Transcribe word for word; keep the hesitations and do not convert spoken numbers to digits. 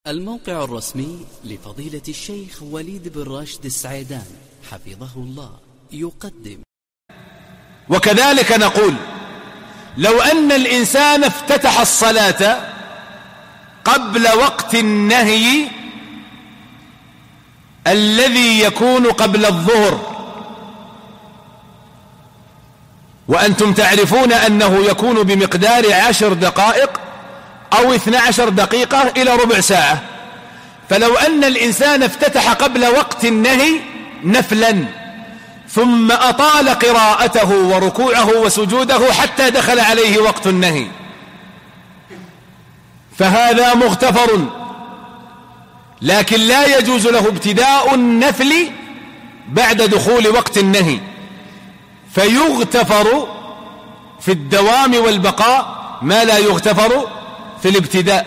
الموقع الرسمي لفضيلة الشيخ وليد بن راشد السعيدان حفظه الله يقدم. وكذلك نقول لو أن الإنسان افتتح الصلاة قبل وقت النهي الذي يكون قبل الظهر، وأنتم تعرفون أنه يكون بمقدار عشر دقائق أو اثنى عشر دقيقة إلى ربع ساعة، فلو أن الإنسان افتتح قبل وقت النهي نفلا ثم أطال قراءته وركوعه وسجوده حتى دخل عليه وقت النهي فهذا مغتفر، لكن لا يجوز له ابتداء النفل بعد دخول وقت النهي، فيغتفر في الدوام والبقاء ما لا يغتفر في الابتداء.